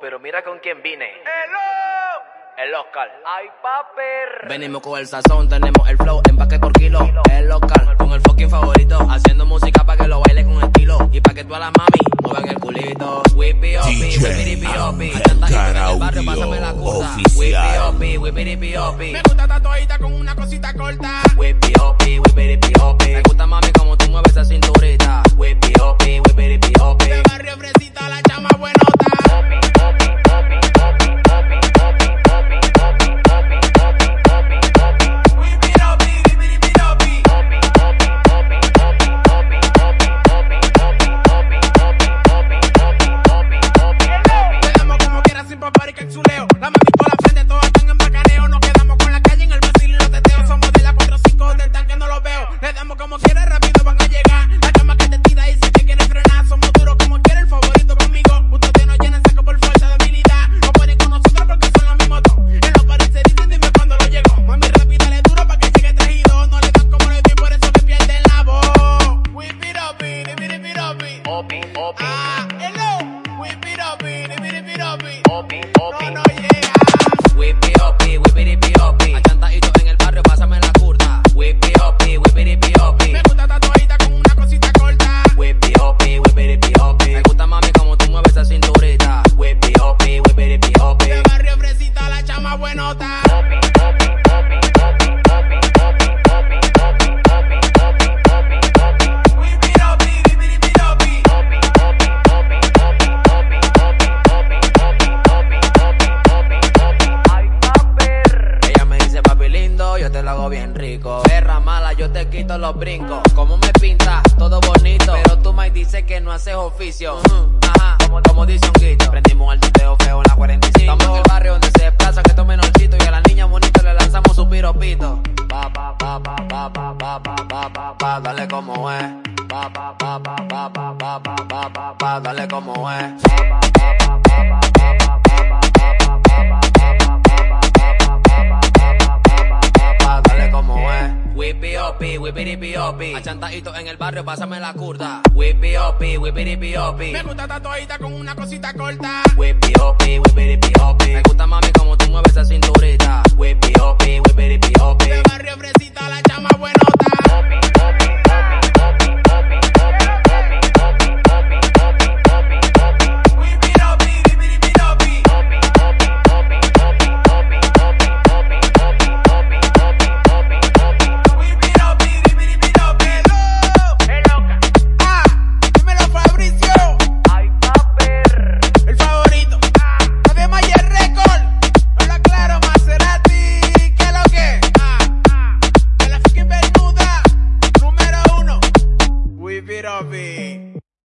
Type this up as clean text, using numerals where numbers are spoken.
pero mira con quién vine. El Oscar. Ay, paper. Venimos con el sazón, tenemos el flow, empaque por kilo. El Oscar, con el fucking favorito. Haciendo música pa' que lo baile con estilo. Y pa' que todas las mami muevan el culito. DJ Canaudio Oficial. Me gusta tatuadita con una cosita corta. Me gusta mami como tú mueves esa cinturita. De barrio fresita, la chama buenota. Los brincos, como me pintas, todo bonito. Pero tú me dices que no haces oficio. Ajá, como dice un guito. Prendimos al tuteo feo en la 45. Estamos en el barrio donde se desplaza que esto menorcito. Y a la niña bonita le lanzamos su piropito. Dale como es. Dale como es. Dale como es. Whippity-piopi. Achantadito en el barrio, pásame la curda. Whippity-piopi. Me gusta tatuadita con una cosita corta. Whippity-piopi. Me gusta mami como tú mueves esa cinturita. Whippity-piopi. De barrio fresita, la chama buenota. Be